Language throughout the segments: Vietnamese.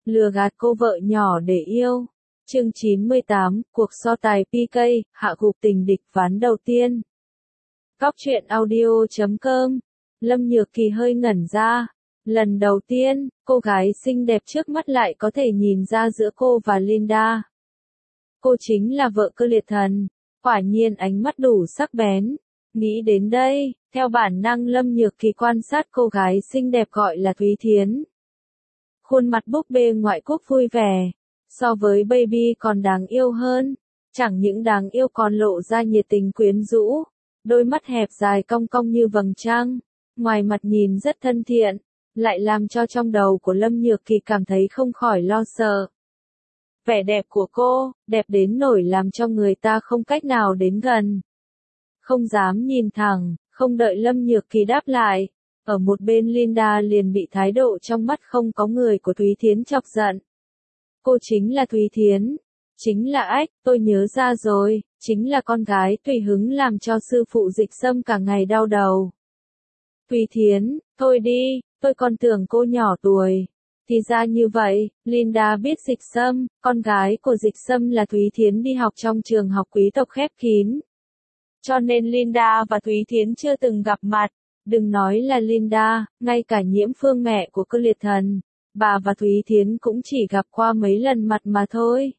lừa gạt cô vợ nhỏ để yêu. Chương 98, cuộc so tài PK, hạ gục tình địch ván đầu tiên. Góc truyện audio.com. Lâm Nhược Kỳ hơi ngẩn ra. Lần đầu tiên, cô gái xinh đẹp trước mắt lại có thể nhìn ra giữa cô và Linda. Cô chính là vợ Cơ Liệt Thần. Quả nhiên ánh mắt đủ sắc bén. Nghĩ đến đây, theo bản năng Lâm Nhược Kỳ quan sát cô gái xinh đẹp gọi là Thúy Thiến. Khuôn mặt búp bê ngoại quốc vui vẻ, so với baby còn đáng yêu hơn, chẳng những đáng yêu còn lộ ra nhiệt tình quyến rũ, đôi mắt hẹp dài cong cong như vầng trăng, ngoài mặt nhìn rất thân thiện, lại làm cho trong đầu của Lâm Nhược Kỳ cảm thấy không khỏi lo sợ. Vẻ đẹp của cô, đẹp đến nỗi làm cho người ta không cách nào đến gần. Không dám nhìn thẳng, không đợi Lâm Nhược Kỳ đáp lại. Ở một bên Linda liền bị thái độ trong mắt không có người của Thúy Thiến chọc giận. Cô chính là Thúy Thiến. Chính là ách, tôi nhớ ra rồi, chính là con gái tùy hứng làm cho sư phụ Dịch Sâm cả ngày đau đầu. Thúy Thiến, thôi đi, tôi còn tưởng cô nhỏ tuổi. Thì ra như vậy, Linda biết Dịch Sâm, con gái của Dịch Sâm là Thúy Thiến đi học trong trường học quý tộc khép kín. Cho nên Linda và Thúy Thiến chưa từng gặp mặt. Đừng nói là Linda, ngay cả Nhiễm Phương mẹ của Cơ Liệt Thần, bà và Thúy Thiến cũng chỉ gặp qua mấy lần mặt mà thôi.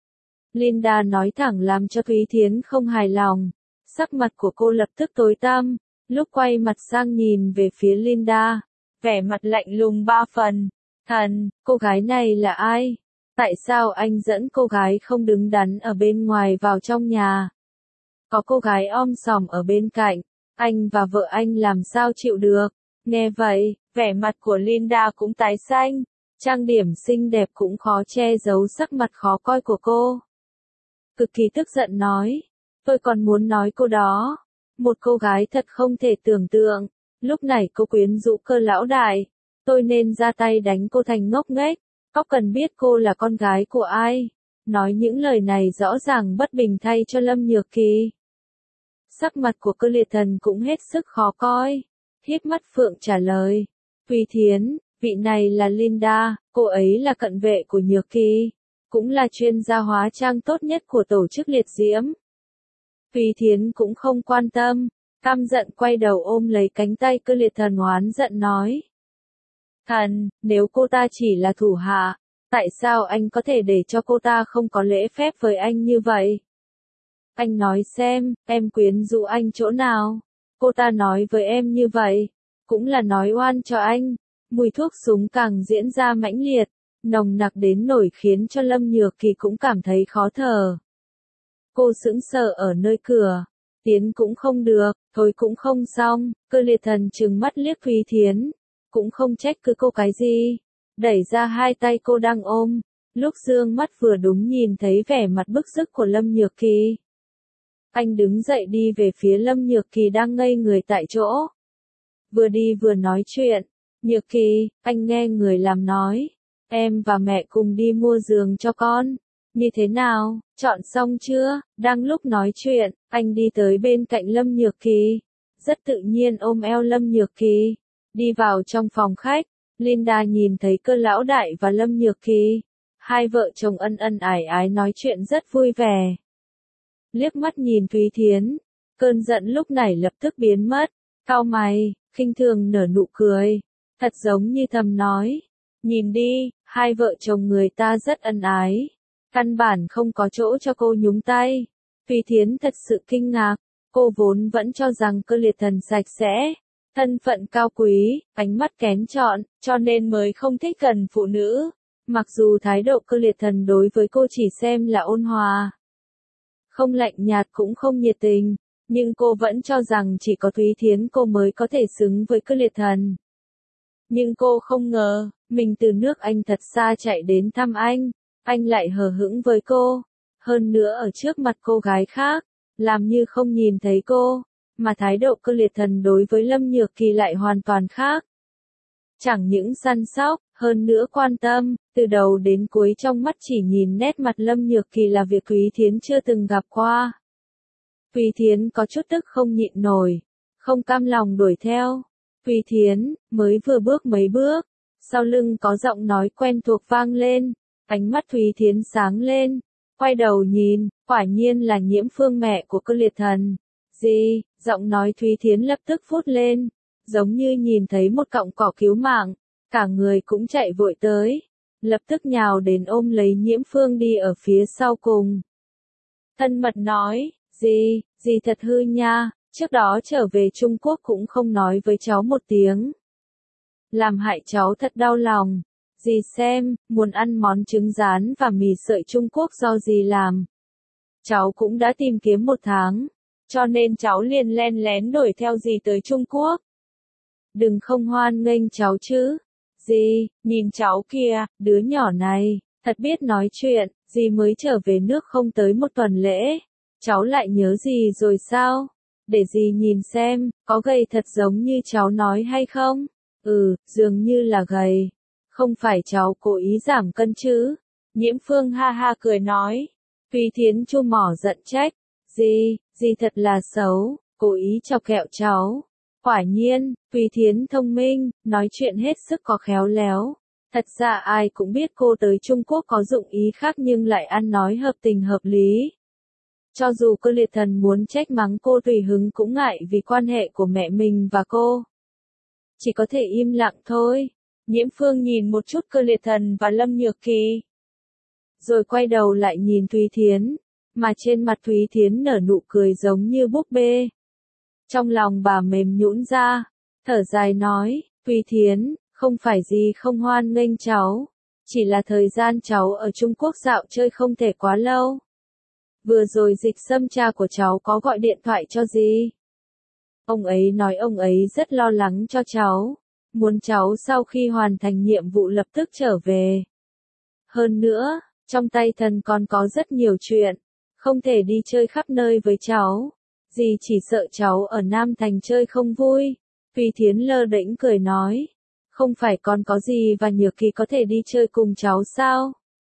Linda nói thẳng làm cho Thúy Thiến không hài lòng, sắc mặt của cô lập tức tối tăm, lúc quay mặt sang nhìn về phía Linda, vẻ mặt lạnh lùng ba phần. Thần, cô gái này là ai? Tại sao anh dẫn cô gái không đứng đắn ở bên ngoài vào trong nhà? Có cô gái om sòm ở bên cạnh. Anh và vợ anh làm sao chịu được? Nghe vậy, vẻ mặt của Linda cũng tái xanh, trang điểm xinh đẹp cũng khó che giấu sắc mặt khó coi của cô. Cực kỳ tức giận nói, tôi còn muốn nói cô đó. Một cô gái thật không thể tưởng tượng, lúc này cô quyến rũ Cơ lão đại, tôi nên ra tay đánh cô thành ngốc nghếch, có cần biết cô là con gái của ai? Nói những lời này rõ ràng bất bình thay cho Lâm Nhược Kỳ. Sắc mặt của Cơ Liệt Thần cũng hết sức khó coi. Hiếp mắt phượng trả lời. Thúy Thiến, vị này là Linda, cô ấy là cận vệ của Nhược Kỳ, cũng là chuyên gia hóa trang tốt nhất của tổ chức liệt diễm. Thúy Thiến cũng không quan tâm, căm giận quay đầu ôm lấy cánh tay Cơ Liệt Thần oán giận nói. Thần, nếu cô ta chỉ là thủ hạ, tại sao anh có thể để cho cô ta không có lễ phép với anh như vậy? Anh nói xem, em quyến rũ anh chỗ nào? Cô ta nói với em như vậy, cũng là nói oan cho anh. Mùi thuốc súng càng diễn ra mãnh liệt, nồng nặc đến nỗi khiến cho Lâm Nhược Kỳ cũng cảm thấy khó thở. Cô sững sờ ở nơi cửa, tiến cũng không được, thôi cũng không xong, Cơ Liệt Thần trừng mắt liếc Thúy Thiến, cũng không trách cứ cô cái gì, đẩy ra hai tay cô đang ôm, lúc dương mắt vừa đúng nhìn thấy vẻ mặt bức xúc của Lâm Nhược Kỳ. Anh đứng dậy đi về phía Lâm Nhược Kỳ đang ngây người tại chỗ. Vừa đi vừa nói chuyện. Nhược Kỳ, anh nghe người làm nói. Em và mẹ cùng đi mua giường cho con. Như thế nào, chọn xong chưa? Đang lúc nói chuyện, anh đi tới bên cạnh Lâm Nhược Kỳ. Rất tự nhiên ôm eo Lâm Nhược Kỳ. Đi vào trong phòng khách, Linda nhìn thấy Cơ lão đại và Lâm Nhược Kỳ. Hai vợ chồng ân ân ái ái nói chuyện rất vui vẻ. Liếc mắt nhìn Thúy Thiến, cơn giận lúc này lập tức biến mất, cau mày, khinh thường nở nụ cười, thật giống như thầm nói, nhìn đi, hai vợ chồng người ta rất ân ái, căn bản không có chỗ cho cô nhúng tay. Thúy Thiến thật sự kinh ngạc, cô vốn vẫn cho rằng Cơ Liệt Thần sạch sẽ, thân phận cao quý, ánh mắt kén chọn, cho nên mới không thích gần phụ nữ, mặc dù thái độ Cơ Liệt Thần đối với cô chỉ xem là ôn hòa. Không lạnh nhạt cũng không nhiệt tình, nhưng cô vẫn cho rằng chỉ có Thúy Thiến cô mới có thể xứng với Cơ Liệt Thần. Nhưng cô không ngờ, mình từ nước Anh thật xa chạy đến thăm anh lại hờ hững với cô, hơn nữa ở trước mặt cô gái khác, làm như không nhìn thấy cô, mà thái độ Cơ Liệt Thần đối với Lâm Nhược Kỳ lại hoàn toàn khác. Chẳng những săn sóc, hơn nữa quan tâm, từ đầu đến cuối trong mắt chỉ nhìn nét mặt Lâm Nhược Kỳ là việc Thúy Thiến chưa từng gặp qua. Thúy Thiến có chút tức không nhịn nổi, không cam lòng đuổi theo. Thúy Thiến, mới vừa bước mấy bước, Sau lưng có giọng nói quen thuộc vang lên, ánh mắt Thúy Thiến sáng lên, quay đầu nhìn, quả nhiên là Nhiễm Phương mẹ của Cơ Liệt Thần. Gì? Giọng nói Thúy Thiến lập tức phút lên, giống như nhìn thấy một cọng cỏ cứu mạng, cả người cũng chạy vội tới, lập tức nhào đến ôm lấy Nhiễm Phương đi ở phía sau cùng. Thân mật nói, gì thật hư nha, trước đó trở về Trung Quốc cũng không nói với cháu một tiếng. Làm hại cháu thật đau lòng. Dì xem, muốn ăn món trứng rán và mì sợi Trung Quốc do dì làm. Cháu cũng đã tìm kiếm 1 tháng, cho nên cháu liền len lén đuổi theo dì tới Trung Quốc. Đừng không hoan nghênh cháu chứ. Dì, nhìn cháu kìa, đứa nhỏ này, thật biết nói chuyện, dì mới trở về nước không tới 1 tuần lễ. Cháu lại nhớ dì rồi sao? Để dì nhìn xem, có gầy thật giống như cháu nói hay không? Dường như là gầy. Không phải cháu cố ý giảm cân chứ? Nhiễm Phương ha ha cười nói. Thúy Thiến chu mỏ giận trách. Dì thật là xấu, cố ý chọc ghẹo cháu. Quả nhiên, Thúy Thiến thông minh, nói chuyện hết sức có khéo léo. Thật ra ai cũng biết cô tới Trung Quốc có dụng ý khác nhưng lại ăn nói hợp tình hợp lý. Cho dù Cơ Liệt Thần muốn trách mắng cô tùy hứng cũng ngại vì quan hệ của mẹ mình và cô. Chỉ có thể im lặng thôi. Nhiễm Phương nhìn một chút Cơ Liệt Thần và Lâm Nhược Kỳ. Rồi quay đầu lại nhìn Thúy Thiến, mà trên mặt Thúy Thiến nở nụ cười giống như búp bê. Trong lòng bà mềm nhũn ra, thở dài nói, Thúy Thiến, không phải gì không hoan nghênh cháu, chỉ là thời gian cháu ở Trung Quốc dạo chơi không thể quá lâu. Vừa rồi Dịch Sâm cha của cháu có gọi điện thoại cho dì. Ông ấy nói ông ấy rất lo lắng cho cháu, muốn cháu sau khi hoàn thành nhiệm vụ lập tức trở về. Hơn nữa, trong tay thần còn có rất nhiều chuyện, không thể đi chơi khắp nơi với cháu. Dì chỉ sợ cháu ở Nam Thành chơi không vui. Thúy Thiến lơ đễnh cười nói, không phải còn có dì và Nhược Kỳ có thể đi chơi cùng cháu sao?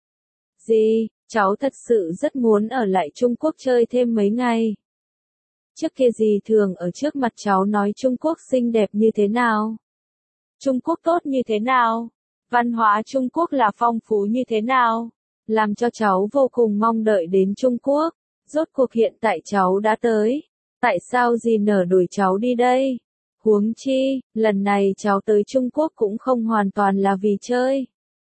Dì, cháu thật sự rất muốn ở lại Trung Quốc chơi thêm mấy ngày. Trước kia dì thường ở trước mặt cháu nói Trung Quốc xinh đẹp như thế nào? Trung Quốc tốt như thế nào? Văn hóa Trung Quốc là phong phú như thế nào? Làm cho cháu vô cùng mong đợi đến Trung Quốc. Rốt cuộc hiện tại cháu đã tới. Tại sao dì nỡ đuổi cháu đi đây? Huống chi, lần này cháu tới Trung Quốc cũng không hoàn toàn là vì chơi.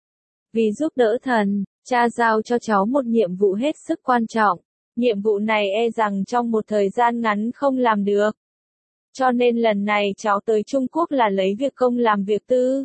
Vì giúp đỡ thần, cha giao cho cháu một nhiệm vụ hết sức quan trọng. Nhiệm vụ này e rằng trong một thời gian ngắn không làm được. Cho nên lần này cháu tới Trung Quốc là lấy việc công làm việc tư.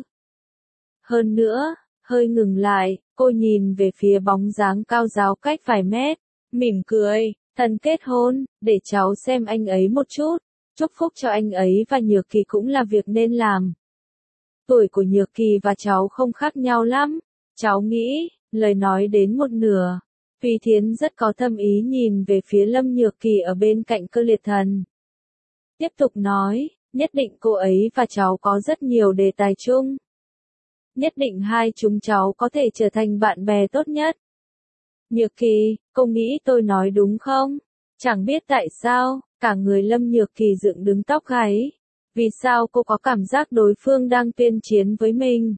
Hơn nữa, hơi ngừng lại, cô nhìn về phía bóng dáng cao ráo cách vài mét, mỉm cười, thần kết hôn, để cháu xem anh ấy một chút, chúc phúc cho anh ấy và Nhược Kỳ cũng là việc nên làm. Tuổi của Nhược Kỳ và cháu không khác nhau lắm, cháu nghĩ, lời nói đến một nửa. Thúy Thiến rất có thâm ý nhìn về phía Lâm Nhược Kỳ ở bên cạnh Cơ Liệt Thần. Tiếp tục nói, nhất định cô ấy và cháu có rất nhiều đề tài chung. Nhất định hai chúng cháu có thể trở thành bạn bè tốt nhất. Nhược Kỳ, cô nghĩ tôi nói đúng không? Chẳng biết tại sao, cả người Lâm Nhược Kỳ dựng đứng tóc gáy. Vì sao cô có cảm giác đối phương đang tuyên chiến với mình?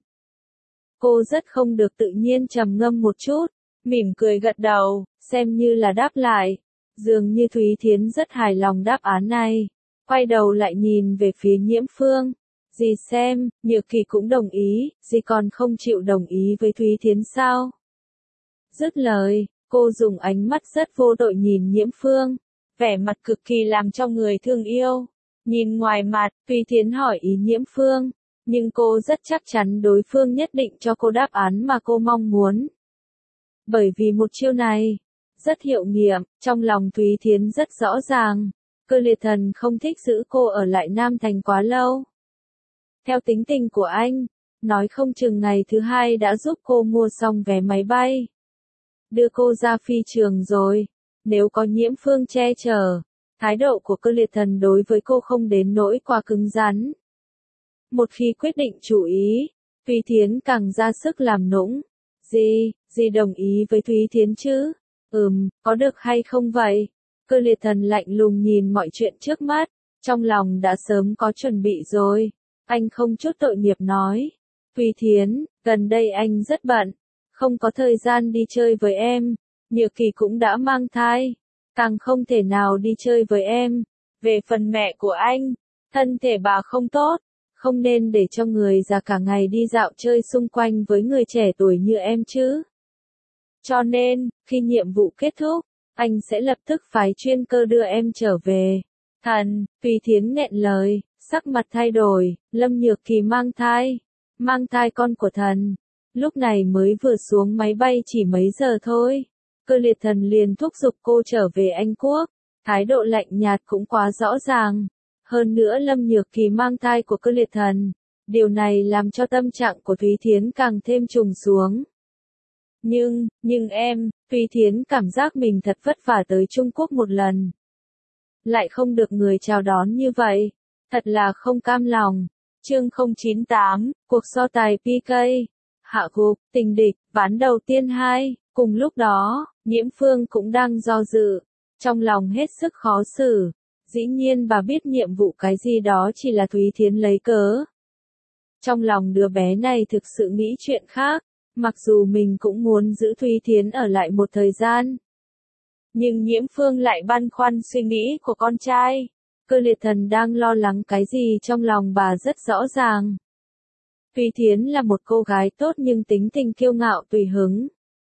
Cô rất không được tự nhiên trầm ngâm một chút, mỉm cười gật đầu, xem như là đáp lại. Dường như Thúy Thiến rất hài lòng đáp án này. Quay đầu lại nhìn về phía Nhiễm Phương. Dì xem, Nhược Kỳ cũng đồng ý, dì còn không chịu đồng ý với Thúy Thiến sao? Dứt lời, cô dùng ánh mắt rất vô tội nhìn Nhiễm Phương, vẻ mặt cực kỳ làm cho người thương yêu. Nhìn ngoài mặt, Thúy Thiến hỏi ý Nhiễm Phương, nhưng cô rất chắc chắn đối phương nhất định cho cô đáp án mà cô mong muốn. Bởi vì một chiêu này, rất hiệu nghiệm, trong lòng Thúy Thiến rất rõ ràng, Cơ Liệt Thần không thích giữ cô ở lại Nam Thành quá lâu. Theo tính tình của anh, nói không chừng ngày thứ hai đã giúp cô mua xong vé máy bay. Đưa cô ra phi trường rồi, nếu có Nhiễm Phương che chở, thái độ của Cơ Liệt Thần đối với cô không đến nỗi quá cứng rắn. Một khi quyết định chú ý, Thúy Thiến càng ra sức làm nũng. Dì đồng ý với Thúy Thiến chứ? Có được hay không vậy? Cơ Liệt Thần lạnh lùng nhìn mọi chuyện trước mắt, trong lòng đã sớm có chuẩn bị rồi. Anh không chút tội nghiệp nói. Thúy Thiến, gần đây anh rất bận, không có thời gian đi chơi với em, Nhược Kỳ cũng đã mang thai, càng không thể nào đi chơi với em. Về phần mẹ của anh, thân thể bà không tốt, không nên để cho người già cả ngày đi dạo chơi xung quanh với người trẻ tuổi như em chứ. Cho nên, khi nhiệm vụ kết thúc, anh sẽ lập tức phái chuyên cơ đưa em trở về. Thần, Thúy Thiến nghẹn lời, sắc mặt thay đổi, Lâm Nhược Kỳ mang thai con của thần. Lúc này mới vừa xuống máy bay chỉ mấy giờ thôi. Cơ liệt thần liền thúc giục cô trở về Anh Quốc, thái độ lạnh nhạt cũng quá rõ ràng. Hơn nữa Lâm Nhược Kỳ mang thai của cơ liệt thần, điều này làm cho tâm trạng của Thúy Thiến càng thêm trùng xuống. Nhưng em, Thúy Thiến cảm giác mình thật vất vả tới Trung Quốc một lần. Lại không được người chào đón như vậy, thật là không cam lòng. Chương 098, cuộc so tài PK, hạ gục, tình địch, ván đầu tiên 2, cùng lúc đó, Nhiễm Phương cũng đang do dự, trong lòng hết sức khó xử. Dĩ nhiên bà biết nhiệm vụ cái gì đó chỉ là Thúy Thiến lấy cớ. Trong lòng đứa bé này thực sự nghĩ chuyện khác, mặc dù mình cũng muốn giữ Thúy Thiến ở lại một thời gian. Nhưng Nhiễm Phương lại băn khoăn suy nghĩ của con trai. Cơ liệt thần đang lo lắng cái gì trong lòng bà rất rõ ràng. Thúy Thiến là một cô gái tốt nhưng tính tình kiêu ngạo tùy hứng.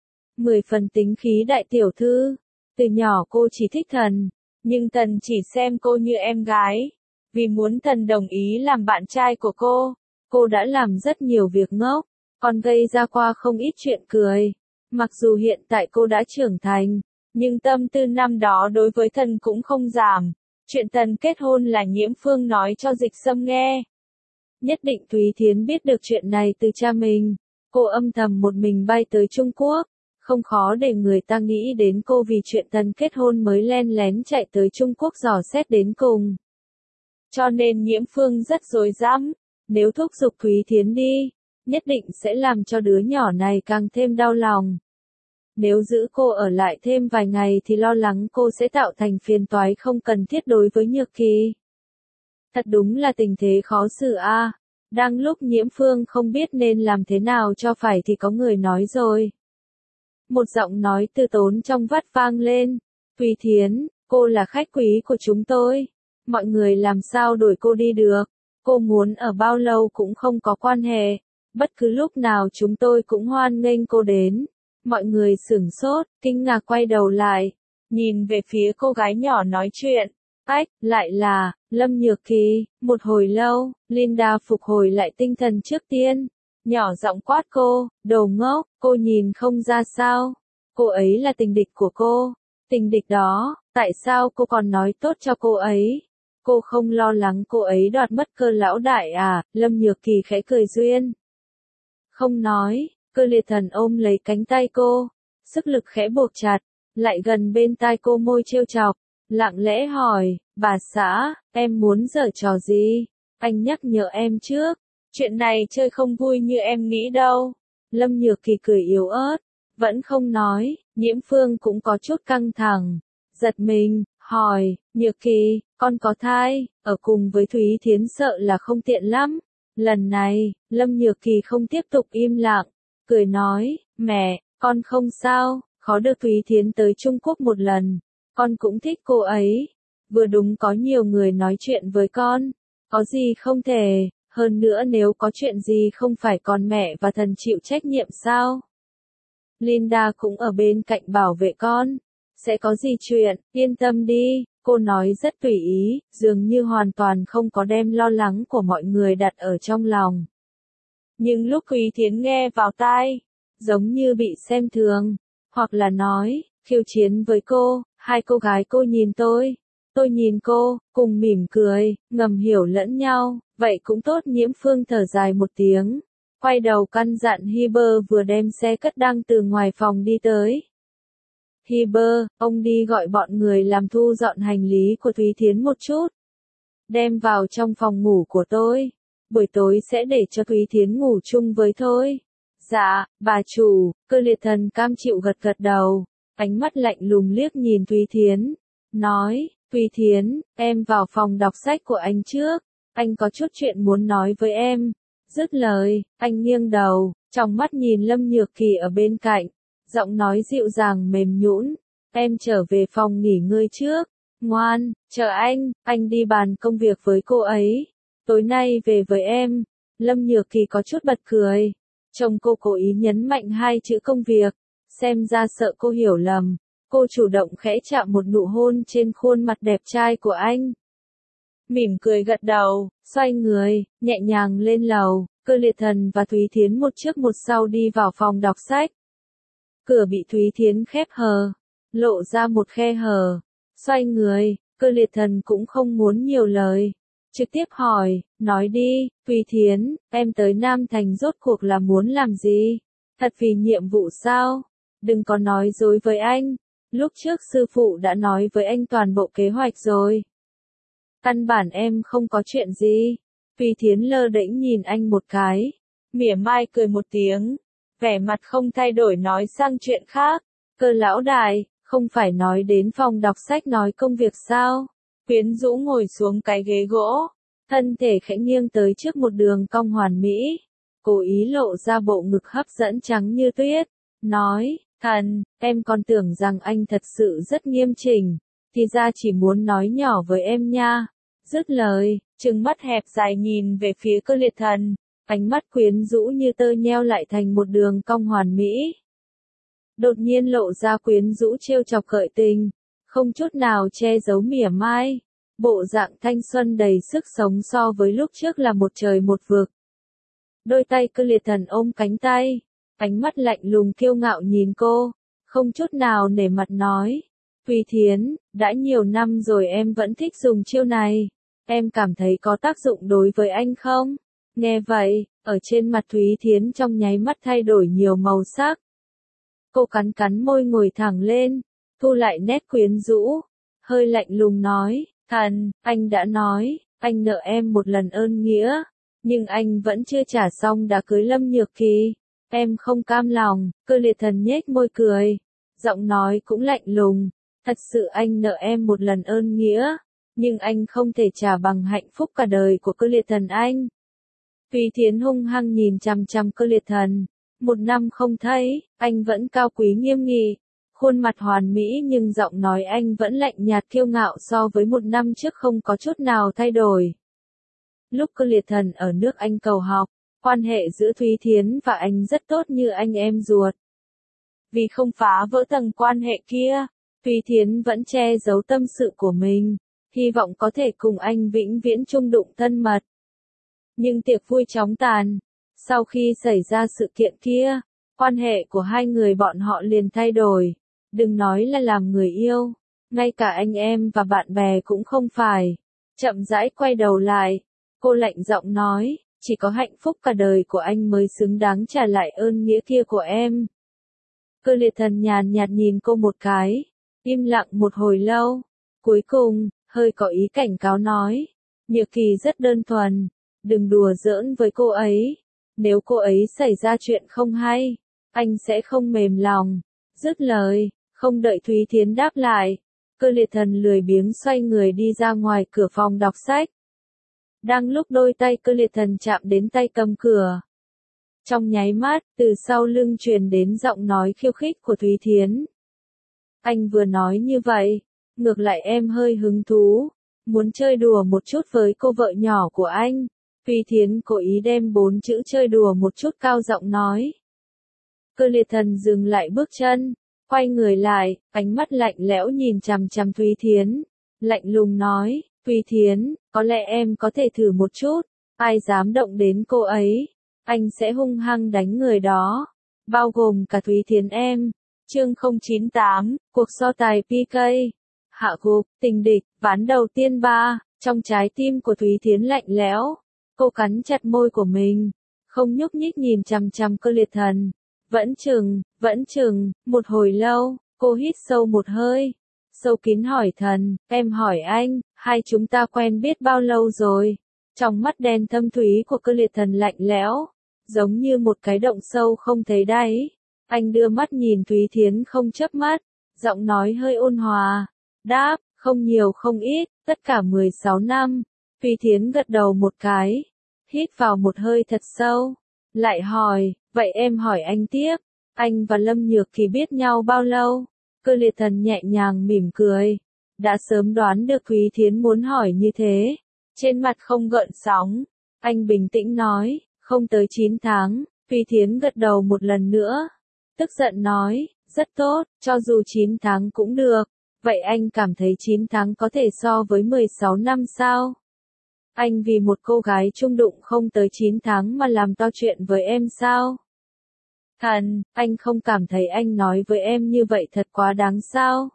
10 phần tính khí đại tiểu thư. Từ nhỏ cô chỉ thích thần, nhưng thần chỉ xem cô như em gái. Vì muốn thần đồng ý làm bạn trai của cô đã làm rất nhiều việc ngốc, còn gây ra qua không ít chuyện cười. Mặc dù hiện tại cô đã trưởng thành, nhưng tâm tư năm đó đối với thần cũng không giảm. Chuyện thần kết hôn là Nhiễm Phương nói cho Dịch Sâm nghe. Nhất định Thúy Thiến biết được chuyện này từ cha mình. Cô âm thầm một mình bay tới Trung Quốc. Không khó để người ta nghĩ đến cô vì chuyện thần kết hôn mới len lén chạy tới Trung Quốc dò xét đến cùng. Cho nên Nhiễm Phương rất rối rắm. Nếu thúc giục Thúy Thiến đi, nhất định sẽ làm cho đứa nhỏ này càng thêm đau lòng. Nếu giữ cô ở lại thêm vài ngày thì lo lắng cô sẽ tạo thành phiền toái không cần thiết đối với Nhược Kỳ. Thật đúng là tình thế khó xử a. Đang lúc Nhiễm Phương không biết nên làm thế nào cho phải thì có người nói rồi. Một giọng nói từ tốn trong vắt vang lên. Thúy Thiến, cô là khách quý của chúng tôi. Mọi người làm sao đuổi cô đi được. Cô muốn ở bao lâu cũng không có quan hệ. Bất cứ lúc nào chúng tôi cũng hoan nghênh cô đến. Mọi người sửng sốt, kinh ngạc quay đầu lại. Nhìn về phía cô gái nhỏ nói chuyện. Ách, lại là, Lâm Nhược Kỳ. Một hồi lâu, Linda phục hồi lại tinh thần trước tiên. Nhỏ giọng quát cô, đồ ngốc, cô nhìn không ra sao. Cô ấy là tình địch của cô. Tình địch đó, tại sao cô còn nói tốt cho cô ấy? Cô không lo lắng cô ấy đoạt mất cơ lão đại à? Lâm Nhược Kỳ khẽ cười duyên. Không nói, Cơ liệt thần ôm lấy cánh tay cô, sức lực khẽ buộc chặt, lại gần bên tai cô môi trêu chọc, lặng lẽ hỏi, bà xã, em muốn giở trò gì? Anh nhắc nhở em trước, chuyện này chơi không vui như em nghĩ đâu. Lâm Nhược Kỳ cười yếu ớt, vẫn không nói. Nhiễm Phương cũng có chút căng thẳng, giật mình, hỏi, Nhược Kỳ, con có thai, ở cùng với Thúy Thiến sợ là không tiện lắm. Lần này, Lâm Nhược Kỳ không tiếp tục im lặng, cười nói, mẹ, con không sao, khó được Thúy Thiến tới Trung Quốc một lần, con cũng thích cô ấy. Vừa đúng có nhiều người nói chuyện với con, có gì không thể, hơn nữa nếu có chuyện gì không phải con mẹ và thần chịu trách nhiệm sao? Linda cũng ở bên cạnh bảo vệ con. Sẽ có gì chuyện, yên tâm đi, cô nói rất tùy ý, dường như hoàn toàn không có đem lo lắng của mọi người đặt ở trong lòng. Nhưng lúc Thúy Thiến nghe vào tai, giống như bị xem thường, hoặc là nói, khiêu chiến với cô, hai cô gái cô nhìn tôi nhìn cô, cùng mỉm cười, ngầm hiểu lẫn nhau, vậy cũng tốt. Nhiễm Phương thở dài một tiếng, quay đầu căn dặn Hiber vừa đem xe cất đang từ ngoài phòng đi tới. Hiber, ông đi gọi bọn người làm thu dọn hành lý của Thúy Thiến một chút. Đem vào trong phòng ngủ của tôi. Buổi tối sẽ để cho Thúy Thiến ngủ chung với tôi. Dạ, bà chủ. Cơ liệt thần cam chịu gật gật đầu. Ánh mắt lạnh lùng liếc nhìn Thúy Thiến. Nói, Thúy Thiến, em vào phòng đọc sách của anh trước. Anh có chút chuyện muốn nói với em. Dứt lời, anh nghiêng đầu, trong mắt nhìn Lâm Nhược Kỳ ở bên cạnh, giọng nói dịu dàng mềm nhũn, em trở về phòng nghỉ ngơi trước, ngoan, chờ anh đi bàn công việc với cô ấy, tối nay về với em. Lâm Nhược Kỳ có chút bật cười, chồng cô cố ý nhấn mạnh hai chữ công việc, xem ra sợ cô hiểu lầm, cô chủ động khẽ chạm một nụ hôn trên khuôn mặt đẹp trai của anh. Mỉm cười gật đầu, xoay người, nhẹ nhàng lên lầu, Cơ Liệt Thần và Thúy Thiến một trước một sau đi vào phòng đọc sách. Cửa bị Thúy Thiến khép hờ, lộ ra một khe hở. Xoay người, Cơ Liệt Thần cũng không muốn nhiều lời. Trực tiếp hỏi, nói đi, Thúy Thiến, em tới Nam Thành rốt cuộc là muốn làm gì? Thật vì nhiệm vụ sao? Đừng có nói dối với anh. Lúc trước sư phụ đã nói với anh toàn bộ kế hoạch rồi. Căn bản em không có chuyện gì. Thúy Thiến lơ đễnh nhìn anh một cái, mỉa mai cười một tiếng, vẻ mặt không thay đổi nói sang chuyện khác. Cơ lão đại, không phải nói đến phòng đọc sách nói công việc sao? Quyến rũ ngồi xuống cái ghế gỗ, thân thể khẽ nghiêng tới trước một đường cong hoàn mỹ, cố ý lộ ra bộ ngực hấp dẫn trắng như tuyết, nói, thần, em còn tưởng rằng anh thật sự rất nghiêm chỉnh, thì ra chỉ muốn nói nhỏ với em nha. Dứt lời, trừng mắt hẹp dài nhìn về phía Cơ Liệt Thần, ánh mắt quyến rũ như tơ nheo lại thành một đường cong hoàn mỹ. Đột nhiên lộ ra quyến rũ trêu chọc gợi tình, không chút nào che giấu mỉa mai, bộ dạng thanh xuân đầy sức sống so với lúc trước là một trời một vực. Đôi tay Cơ Liệt Thần ôm cánh tay, ánh mắt lạnh lùng kiêu ngạo nhìn cô, không chút nào nể mặt nói, Thúy Thiến, đã nhiều năm rồi em vẫn thích dùng chiêu này, em cảm thấy có tác dụng đối với anh không? Nghe vậy, ở trên mặt Thúy Thiến trong nháy mắt thay đổi nhiều màu sắc. Cô cắn cắn môi ngồi thẳng lên, thu lại nét quyến rũ, hơi lạnh lùng nói, thần, anh đã nói, anh nợ em một lần ơn nghĩa, nhưng anh vẫn chưa trả xong đã cưới Lâm Nhược Kỳ, em không cam lòng. Cơ Liệt Thần nhếch môi cười, giọng nói cũng lạnh lùng, thật sự anh nợ em một lần ơn nghĩa, nhưng anh không thể trả bằng hạnh phúc cả đời của Cơ Liệt Thần anh. Thúy Thiến hung hăng nhìn chằm chằm Cơ Liệt Thần, một năm không thấy, anh vẫn cao quý nghiêm nghị, khuôn mặt hoàn mỹ nhưng giọng nói anh vẫn lạnh nhạt kiêu ngạo so với một năm trước không có chút nào thay đổi. Lúc Cơ Liệt Thần ở nước Anh cầu học, quan hệ giữa Thúy Thiến và anh rất tốt như anh em ruột. Vì không phá vỡ tầng quan hệ kia, Thúy Thiến vẫn che giấu tâm sự của mình, hy vọng có thể cùng anh vĩnh viễn chung đụng thân mật. Nhưng tiệc vui chóng tàn, sau khi xảy ra sự kiện kia, quan hệ của hai người bọn họ liền thay đổi, đừng nói là làm người yêu, ngay cả anh em và bạn bè cũng không phải. Chậm rãi quay đầu lại, cô lạnh giọng nói, chỉ có hạnh phúc cả đời của anh mới xứng đáng trả lại ơn nghĩa kia của em. Cơ Liệt Thần nhàn nhạt nhìn cô một cái, im lặng một hồi lâu, cuối cùng, hơi có ý cảnh cáo nói, Nhược Kỳ rất đơn thuần, đừng đùa giỡn với cô ấy, nếu cô ấy xảy ra chuyện không hay, anh sẽ không mềm lòng. Dứt lời, không đợi Thúy Thiến đáp lại, Cơ Liệt Thần lười biếng xoay người đi ra ngoài cửa phòng đọc sách. Đang lúc đôi tay Cơ Liệt Thần chạm đến tay cầm cửa, trong nháy mắt, từ sau lưng truyền đến giọng nói khiêu khích của Thúy Thiến. Anh vừa nói như vậy, ngược lại em hơi hứng thú, muốn chơi đùa một chút với cô vợ nhỏ của anh. Thúy Thiến cố ý đem 4 chữ chơi đùa một chút cao giọng nói. Cơ Liệt Thần dừng lại bước chân, quay người lại, ánh mắt lạnh lẽo nhìn chằm chằm Thúy Thiến, lạnh lùng nói, Thúy Thiến, có lẽ em có thể thử một chút, ai dám động đến cô ấy, anh sẽ hung hăng đánh người đó, bao gồm cả Thúy Thiến em. Chương 098, cuộc so tài PK. Hạ gục, tình địch, ván đầu tiên 3, trong trái tim của Thúy Thiến lạnh lẽo. Cô cắn chặt môi của mình, không nhúc nhích nhìn chằm chằm Cơ Liệt Thần. Vẫn chừng, một hồi lâu, cô hít sâu một hơi, sâu kín hỏi thần, em hỏi anh, hai chúng ta quen biết bao lâu rồi? Trong mắt đen thâm thúy của Cơ Liệt Thần lạnh lẽo, giống như một cái động sâu không thấy đáy. Anh đưa mắt nhìn Thúy Thiến không chớp mắt, giọng nói hơi ôn hòa, đáp, không nhiều không ít, tất cả 16 năm. Thúy Thiến gật đầu một cái, hít vào một hơi thật sâu, lại hỏi, vậy em hỏi anh tiếp, anh và Lâm Nhược Kỳ biết nhau bao lâu? Cơ Liệt Thần nhẹ nhàng mỉm cười, đã sớm đoán được Thúy Thiến muốn hỏi như thế, trên mặt không gợn sóng, anh bình tĩnh nói, không tới 9 tháng, Thúy Thiến gật đầu một lần nữa, tức giận nói, rất tốt, cho dù 9 tháng cũng được, vậy anh cảm thấy 9 tháng có thể so với 16 năm sao? Anh vì một cô gái chung đụng không tới 9 tháng mà làm to chuyện với em sao? Thần, anh không cảm thấy anh nói với em như vậy thật quá đáng sao?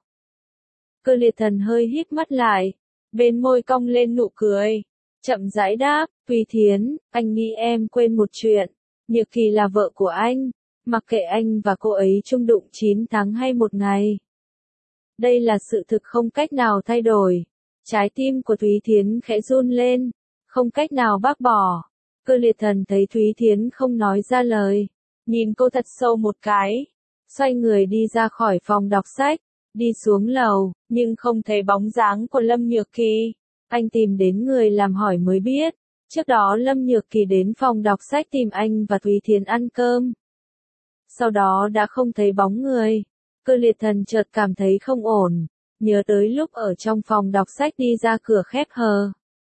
Cơ Liệt Thần hơi híp mắt lại, bên môi cong lên nụ cười, chậm rãi đáp, Thúy Thiến, anh nghĩ em quên một chuyện, Nhược Kỳ là vợ của anh, mặc kệ anh và cô ấy chung đụng 9 tháng hay một ngày. Đây là sự thực không cách nào thay đổi. Trái tim của Thúy Thiến khẽ run lên, không cách nào bác bỏ. Cơ Liệt Thần thấy Thúy Thiến không nói ra lời, nhìn cô thật sâu một cái, xoay người đi ra khỏi phòng đọc sách, đi xuống lầu, nhưng không thấy bóng dáng của Lâm Nhược Kỳ. Anh tìm đến người làm hỏi mới biết, trước đó Lâm Nhược Kỳ đến phòng đọc sách tìm anh và Thúy Thiến ăn cơm. Sau đó đã không thấy bóng người. Cơ Liệt Thần chợt cảm thấy không ổn, nhớ tới lúc ở trong phòng đọc sách đi ra cửa khép hờ.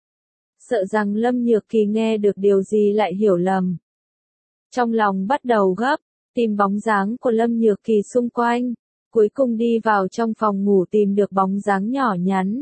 Sợ rằng Lâm Nhược Kỳ nghe được điều gì lại hiểu lầm. Trong lòng bắt đầu gấp, tìm bóng dáng của Lâm Nhược Kỳ xung quanh, cuối cùng đi vào trong phòng ngủ tìm được bóng dáng nhỏ nhắn.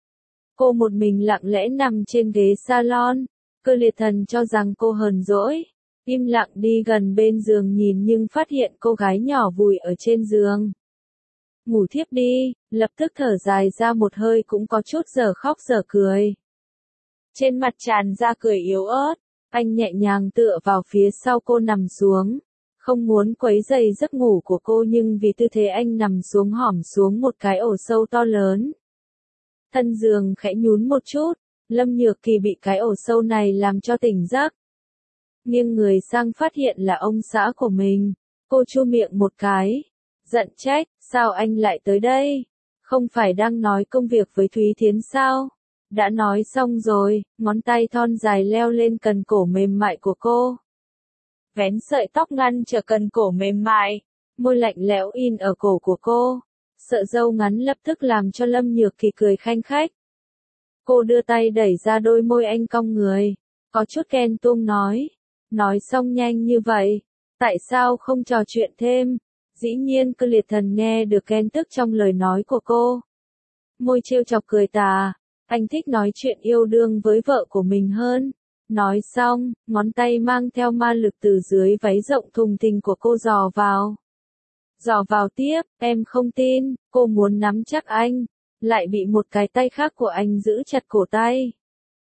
Cô một mình lặng lẽ nằm trên ghế salon, Cơ Liệt Thần cho rằng cô hờn dỗi, im lặng đi gần bên giường nhìn nhưng phát hiện cô gái nhỏ vùi ở trên giường. Ngủ thiếp đi, lập tức thở dài ra một hơi cũng có chút giờ khóc giờ cười. Trên mặt tràn ra cười yếu ớt, anh nhẹ nhàng tựa vào phía sau cô nằm xuống, không muốn quấy rầy giấc ngủ của cô nhưng vì tư thế anh nằm xuống hõm xuống một cái ổ sâu to lớn. Thân giường khẽ nhún một chút, Lâm Nhược Kỳ bị cái ổ sâu này làm cho tỉnh giấc. Nghiêng người sang phát hiện là ông xã của mình, cô chu miệng một cái, giận trách, sao anh lại tới đây? Không phải đang nói công việc với Thúy Thiến sao? Đã nói xong rồi, ngón tay thon dài leo lên cần cổ mềm mại của cô. Vén sợi tóc ngăn trở cần cổ mềm mại, môi lạnh lẽo in ở cổ của cô. Sợ râu ngắn lập tức làm cho Lâm Nhược Kỳ cười khanh khách. Cô đưa tay đẩy ra đôi môi anh cong người, có chút ghen tuông nói xong nhanh như vậy, tại sao không trò chuyện thêm? Dĩ nhiên Cơ Liệt Thần nghe được ghen tức trong lời nói của cô. Môi trêu chọc cười tà, anh thích nói chuyện yêu đương với vợ của mình hơn. Nói xong, ngón tay mang theo ma lực từ dưới váy rộng thùng thình của cô dò vào. Dò vào tiếp, em không tin, cô muốn nắm chắc anh, lại bị một cái tay khác của anh giữ chặt cổ tay.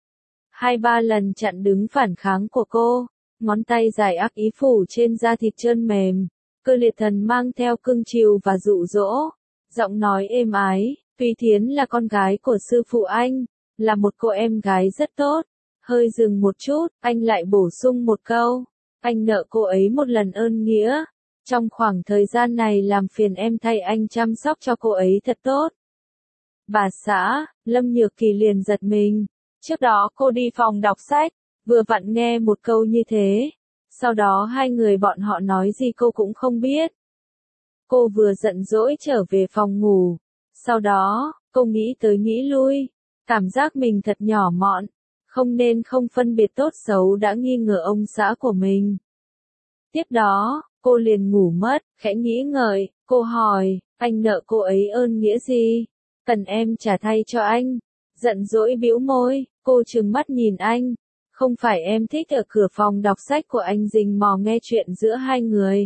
2-3 lần chặn đứng phản kháng của cô, ngón tay dài ác ý phủ trên da thịt trơn mềm. Cơ Liệt Thần mang theo cưng chiều và dụ dỗ, giọng nói êm ái, Thúy Thiến là con gái của sư phụ anh, là một cô em gái rất tốt. Hơi dừng một chút, anh lại bổ sung một câu, anh nợ cô ấy một lần ơn nghĩa. Trong khoảng thời gian này làm phiền em thay anh chăm sóc cho cô ấy thật tốt. Bà xã, Lâm Nhược Kỳ liền giật mình. Trước đó cô đi phòng đọc sách, vừa vặn nghe một câu như thế. Sau đó hai người bọn họ nói gì cô cũng không biết. Cô vừa giận dỗi trở về phòng ngủ. Sau đó, cô nghĩ tới nghĩ lui. Cảm giác mình thật nhỏ mọn. Không nên không phân biệt tốt xấu đã nghi ngờ ông xã của mình. Tiếp đó, cô liền ngủ mất, khẽ nghĩ ngợi, cô hỏi, anh nợ cô ấy ơn nghĩa gì? Cần em trả thay cho anh. Giận dỗi bĩu môi, cô trừng mắt nhìn anh. Không phải em thích ở cửa phòng đọc sách của anh rình mò nghe chuyện giữa hai người.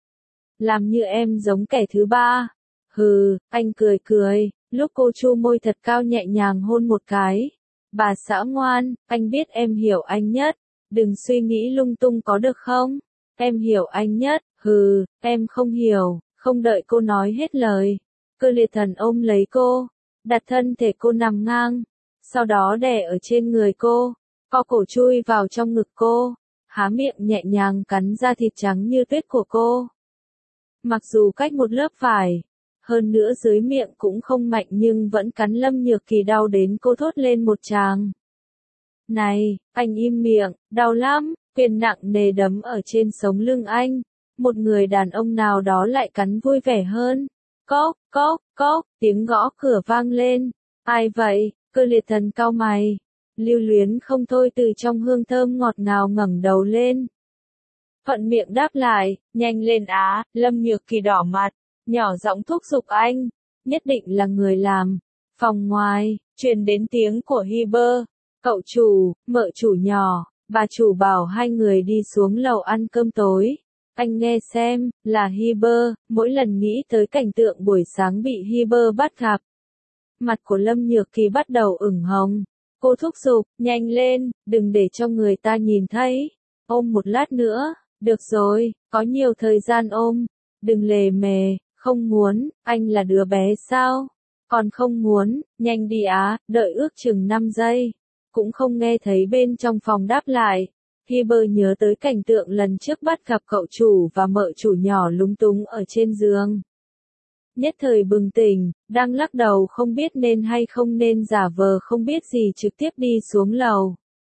Làm như em giống kẻ thứ ba. Hừ, anh cười cười, lúc cô chu môi thật cao nhẹ nhàng hôn một cái. Bà xã ngoan, anh biết em hiểu anh nhất. Đừng suy nghĩ lung tung có được không? Em hiểu anh nhất, hừ, em không hiểu. Không đợi cô nói hết lời. Cơ Liệt Thần ôm lấy cô, đặt thân thể cô nằm ngang. Sau đó đè ở trên người cô, co cổ chui vào trong ngực cô, há miệng nhẹ nhàng cắn da thịt trắng như tuyết của cô. Mặc dù cách một lớp vải, hơn nữa dưới miệng cũng không mạnh nhưng vẫn cắn Lâm Nhược Kỳ đau đến cô thốt lên một tràng. Này, anh im miệng, đau lắm, quyền nặng nề đấm ở trên sống lưng anh. Một người đàn ông nào đó lại cắn vui vẻ hơn. Cốc, cốc, cốc, tiếng gõ cửa vang lên. Ai vậy? Cơ liệt thần cau mày. Lưu luyến không thôi từ trong hương thơm ngọt ngào ngẩng đầu lên. Thuận miệng đáp lại, nhanh lên á, Lâm Nhược Kỳ đỏ mặt, nhỏ giọng thúc giục anh. Nhất định là người làm. Phòng ngoài, truyền đến tiếng của Hiber. Cậu chủ, mợ chủ nhỏ, bà chủ bảo hai người đi xuống lầu ăn cơm tối. Anh nghe xem, là Hiber, mỗi lần nghĩ tới cảnh tượng buổi sáng bị Hiber bắt gặp. Mặt của Lâm Nhược Kỳ bắt đầu ửng hồng. Cô thúc giục, nhanh lên, đừng để cho người ta nhìn thấy. Ôm một lát nữa, được rồi, có nhiều thời gian ôm. Đừng lề mề, không muốn, anh là đứa bé sao? Còn không muốn, nhanh đi á, đợi ước chừng 5 giây. Cũng không nghe thấy bên trong phòng đáp lại. Hiber nhớ tới cảnh tượng lần trước bắt gặp cậu chủ và mợ chủ nhỏ lúng túng ở trên giường. Nhất thời bừng tỉnh, đang lắc đầu không biết nên hay không nên giả vờ không biết gì trực tiếp đi xuống lầu.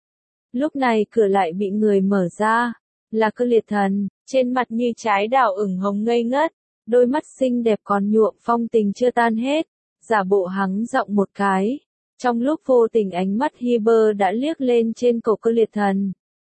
Lúc này cửa lại bị người mở ra, là Cơ Liệt Thần, trên mặt như trái đào ửng hồng ngây ngất, đôi mắt xinh đẹp còn nhuộm phong tình chưa tan hết, giả bộ hắng giọng một cái. Trong lúc vô tình ánh mắt Hiber đã liếc lên trên cổ Cơ Liệt Thần.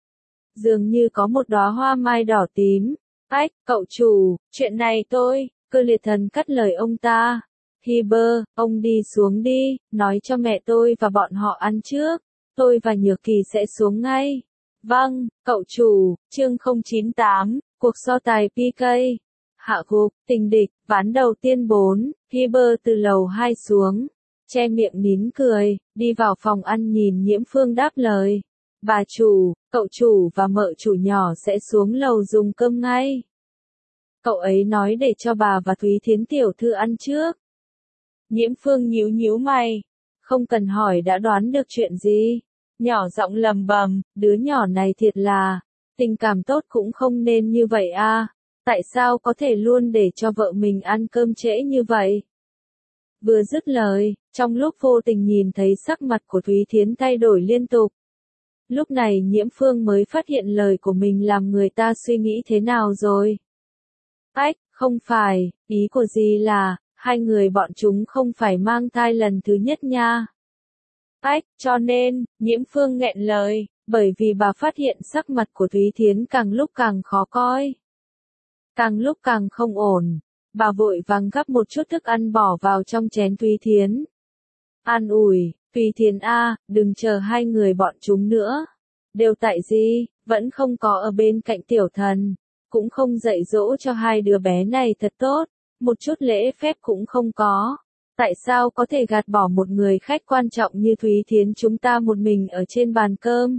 Dường như có một đóa hoa mai đỏ tím. Ách, cậu chủ, chuyện này tôi, Cơ Liệt Thần cắt lời ông ta. Hiber, ông đi xuống đi, nói cho mẹ tôi và bọn họ ăn trước. Tôi và Nhược Kỳ sẽ xuống ngay. Vâng, cậu chủ, chương 098, cuộc so tài PK. Hạ gục, tình địch, ván đầu tiên 4, Hiber từ lầu 2 xuống. Che miệng nín cười, đi vào phòng ăn nhìn Nhiễm Phương đáp lời. Bà chủ, cậu chủ và mợ chủ nhỏ sẽ xuống lầu dùng cơm ngay. Cậu ấy nói để cho bà và Thúy Thiến tiểu thư ăn trước. Nhiễm Phương nhíu nhíu mày. Không cần hỏi đã đoán được chuyện gì. Nhỏ giọng lầm bầm, đứa nhỏ này thiệt là, tình cảm tốt cũng không nên như vậy à. Tại sao có thể luôn để cho vợ mình ăn cơm trễ như vậy? Vừa dứt lời, trong lúc vô tình nhìn thấy sắc mặt của Thúy Thiến thay đổi liên tục. Lúc này Nhiễm Phương mới phát hiện lời của mình làm người ta suy nghĩ thế nào rồi. Ách, không phải, ý của dì là, hai người bọn chúng không phải mang thai lần thứ nhất nha. Ách, cho nên, Nhiễm Phương nghẹn lời, bởi vì bà phát hiện sắc mặt của Thúy Thiến càng lúc càng khó coi. Càng lúc càng không ổn, bà vội vàng gắp một chút thức ăn bỏ vào trong chén Thúy Thiến. An ủi, Thúy Thiến a, đừng chờ hai người bọn chúng nữa. Đều tại gì, vẫn không có ở bên cạnh tiểu thần, cũng không dạy dỗ cho hai đứa bé này thật tốt, một chút lễ phép cũng không có. Tại sao có thể gạt bỏ một người khách quan trọng như Thúy Thiến chúng ta một mình ở trên bàn cơm?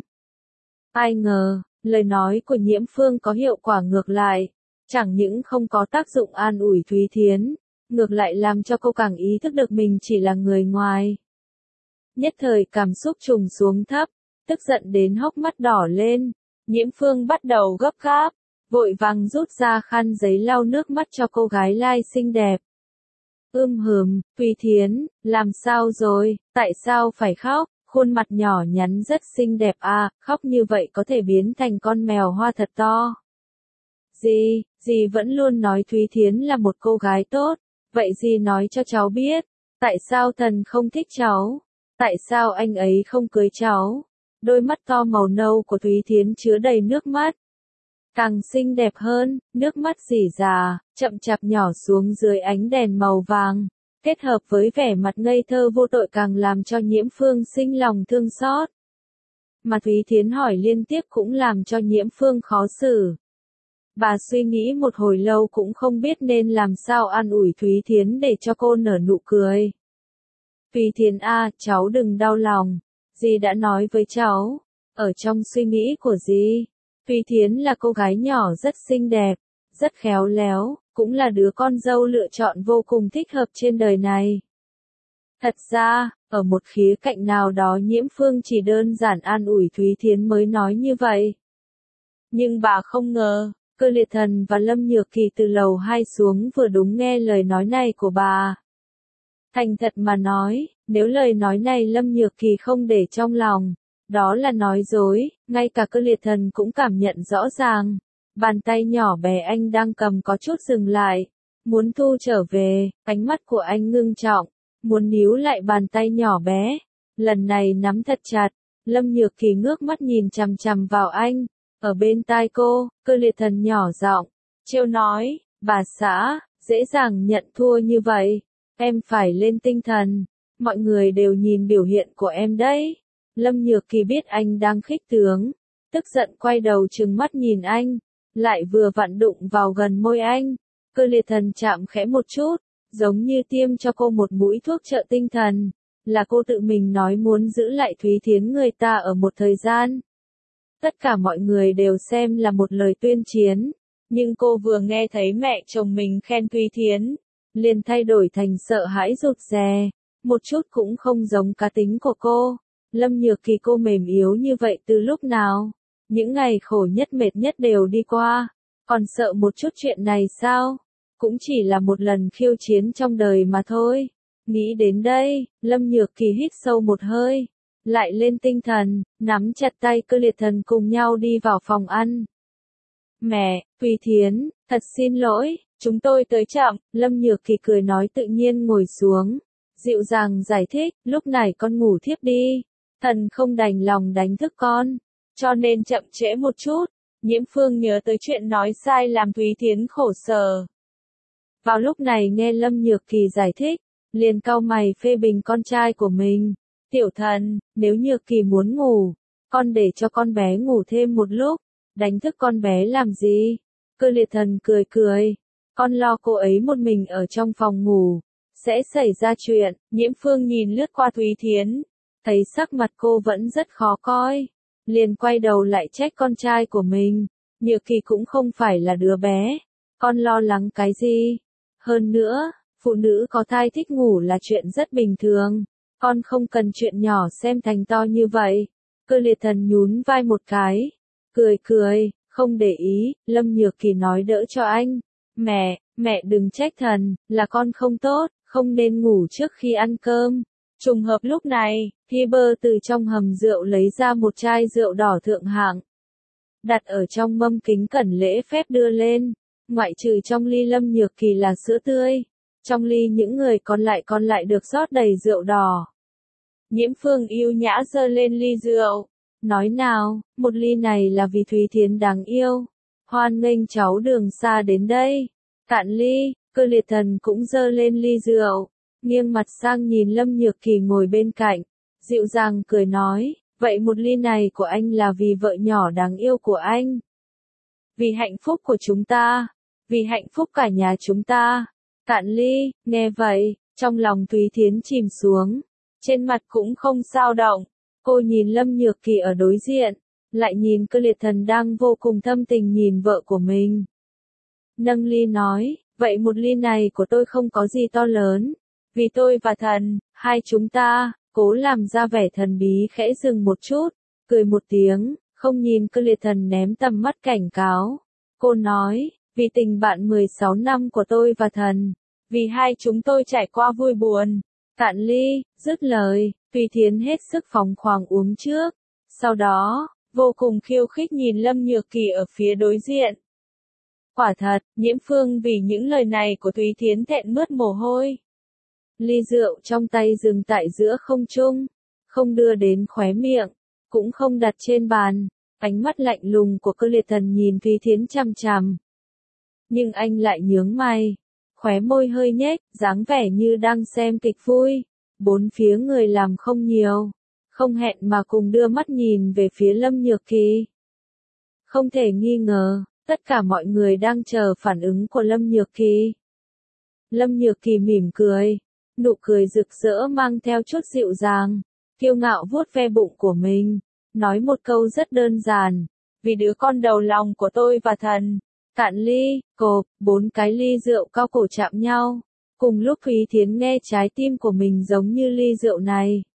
Ai ngờ, lời nói của Nhiễm Phương có hiệu quả ngược lại, chẳng những không có tác dụng an ủi Thúy Thiến, ngược lại làm cho cô càng ý thức được mình chỉ là người ngoài. Nhất thời cảm xúc trùng xuống thấp, tức giận đến hốc mắt đỏ lên, Nhiễm Phương bắt đầu gấp gáp, vội vàng rút ra khăn giấy lau nước mắt cho cô gái lai xinh đẹp. Thúy Thiến, làm sao rồi, tại sao phải khóc, khuôn mặt nhỏ nhắn rất xinh đẹp à, khóc như vậy có thể biến thành con mèo hoa thật to. Dì vẫn luôn nói Thúy Thiến là một cô gái tốt, vậy dì nói cho cháu biết, tại sao thần không thích cháu, tại sao anh ấy không cưới cháu. Đôi mắt to màu nâu của Thúy Thiến chứa đầy nước mắt. Càng xinh đẹp hơn, nước mắt rỉ rả, chậm chạp nhỏ xuống dưới ánh đèn màu vàng, kết hợp với vẻ mặt ngây thơ vô tội càng làm cho Nhiễm Phương sinh lòng thương xót. Mà Thúy Thiến hỏi liên tiếp cũng làm cho Nhiễm Phương khó xử. Bà suy nghĩ một hồi lâu cũng không biết nên làm sao an ủi Thúy Thiến để cho cô nở nụ cười. Thúy Thiến a, cháu đừng đau lòng, dì đã nói với cháu, ở trong suy nghĩ của dì, Thúy Thiến là cô gái nhỏ rất xinh đẹp, rất khéo léo, cũng là đứa con dâu lựa chọn vô cùng thích hợp trên đời này. Thật ra, ở một khía cạnh nào đó Nhiễm Phương chỉ đơn giản an ủi Thúy Thiến mới nói như vậy. Nhưng bà không ngờ, Cơ Liệt Thần và Lâm Nhược Kỳ từ lầu 2 xuống vừa đúng nghe lời nói này của bà. Thành thật mà nói, nếu lời nói này Lâm Nhược Kỳ không để trong lòng, Đó là nói dối, ngay cả Cơ Liệt Thần cũng cảm nhận rõ ràng. Bàn tay nhỏ bé anh đang cầm có chút dừng lại, muốn thu trở về, ánh mắt của anh ngưng trọng, muốn níu lại bàn tay nhỏ bé, lần này nắm thật chặt. Lâm Nhược Kỳ ngước mắt nhìn chằm chằm vào anh, ở bên tai cô, Cơ Liệt Thần nhỏ giọng, trêu nói, bà xã, dễ dàng nhận thua như vậy, em phải lên tinh thần, mọi người đều nhìn biểu hiện của em đấy. Lâm Nhược Kỳ biết anh đang khích tướng, tức giận quay đầu trừng mắt nhìn anh, lại vừa vặn đụng vào gần môi anh. Cơ Liệt Thần chạm khẽ một chút, giống như tiêm cho cô một mũi thuốc trợ tinh thần, là cô tự mình nói muốn giữ lại Thúy Thiến người ta ở một thời gian. Tất cả mọi người đều xem là một lời tuyên chiến, nhưng cô vừa nghe thấy mẹ chồng mình khen Thúy Thiến, liền thay đổi thành sợ hãi rụt rè, một chút cũng không giống cá tính của cô. Lâm Nhược Kỳ cô mềm yếu như vậy từ lúc nào? Những ngày khổ nhất mệt nhất đều đi qua, còn sợ một chút chuyện này sao? Cũng chỉ là một lần khiêu chiến trong đời mà thôi. Nghĩ đến đây, Lâm Nhược Kỳ hít sâu một hơi, lại lên tinh thần, nắm chặt tay Cơ Liệt Thần cùng nhau đi vào phòng ăn. Mẹ, Thúy Thiến, thật xin lỗi, chúng tôi tới chậm. Lâm Nhược Kỳ cười nói tự nhiên ngồi xuống, dịu dàng giải thích, lúc này con ngủ thiếp đi, thần không đành lòng đánh thức con, cho nên chậm trễ một chút. Nhiễm Phương nhớ tới chuyện nói sai làm Thúy Thiến khổ sở. Vào lúc này nghe Lâm Nhược Kỳ giải thích, liền cau mày phê bình con trai của mình. Tiểu Thần, nếu Nhược Kỳ muốn ngủ, con để cho con bé ngủ thêm một lúc, đánh thức con bé làm gì? Cơ Liệt Thần cười cười, con lo cô ấy một mình ở trong phòng ngủ, sẽ xảy ra chuyện. Nhiễm Phương nhìn lướt qua Thúy Thiến, thấy sắc mặt cô vẫn rất khó coi, liền quay đầu lại trách con trai của mình. Nhược Kỳ cũng không phải là đứa bé, con lo lắng cái gì? Hơn nữa, phụ nữ có thai thích ngủ là chuyện rất bình thường, con không cần chuyện nhỏ xem thành to như vậy. Cơ Liệt Thần nhún vai một cái, cười cười, không để ý. Lâm Nhược Kỳ nói đỡ cho anh, mẹ đừng trách thần, là con không tốt, không nên ngủ trước khi ăn cơm. Trùng hợp lúc này, Tiber từ trong hầm rượu lấy ra một chai rượu đỏ thượng hạng, đặt ở trong mâm kính cẩn lễ phép đưa lên. Ngoại trừ trong ly Lâm Nhược Kỳ là sữa tươi, trong ly những người còn lại được rót đầy rượu đỏ. Nhiễm Phương yêu nhã giơ lên ly rượu, nói nào, một ly này là vì Thúy Thiến đáng yêu, hoan nghênh cháu đường xa đến đây. Cạn ly. Cơ Liệt Thần cũng giơ lên ly rượu, nghiêng mặt sang nhìn Lâm Nhược Kỳ ngồi bên cạnh, dịu dàng cười nói, vậy một ly này của anh là vì vợ nhỏ đáng yêu của anh. Vì hạnh phúc của chúng ta, vì hạnh phúc cả nhà chúng ta. Cạn ly. Nghe vậy, trong lòng Thúy Thiến chìm xuống, trên mặt cũng không sao động. Cô nhìn Lâm Nhược Kỳ ở đối diện, lại nhìn Cơ Liệt Thần đang vô cùng thâm tình nhìn vợ của mình. Nâng ly nói, vậy một ly này của tôi không có gì to lớn, vì tôi và thần, hai chúng ta. Cố làm ra vẻ thần bí khẽ dừng một chút, cười một tiếng, không nhìn Cơ Liệt Thần ném tầm mắt cảnh cáo. Cô nói, vì tình bạn 16 năm của tôi và thần, vì hai chúng tôi trải qua vui buồn. Cạn ly. Dứt lời, Thúy Thiến hết sức phóng khoáng uống trước, sau đó, vô cùng khiêu khích nhìn Lâm Nhược Kỳ ở phía đối diện. Quả thật, Nhiễm Phương vì những lời này của Thúy Thiến thẹn mướt mồ hôi. Ly rượu trong tay dừng tại giữa không trung, không đưa đến khóe miệng, cũng không đặt trên bàn. Ánh mắt lạnh lùng của Cơ Liệt Thần nhìn Thúy Thiến chằm chằm. Nhưng anh lại nhướng mày, khóe môi hơi nhếch, dáng vẻ như đang xem kịch vui. Bốn phía người làm không nhiều, không hẹn mà cùng đưa mắt nhìn về phía Lâm Nhược Kỳ. Không thể nghi ngờ, tất cả mọi người đang chờ phản ứng của Lâm Nhược Kỳ. Lâm Nhược Kỳ mỉm cười, nụ cười rực rỡ mang theo chút dịu dàng, kiêu ngạo vuốt ve bụng của mình, nói một câu rất đơn giản, vì đứa con đầu lòng của tôi và thần. Cạn ly. Cộp, 4 cái ly rượu cao cổ chạm nhau. Cùng lúc Thúy Thiến nghe trái tim của mình giống như ly rượu này.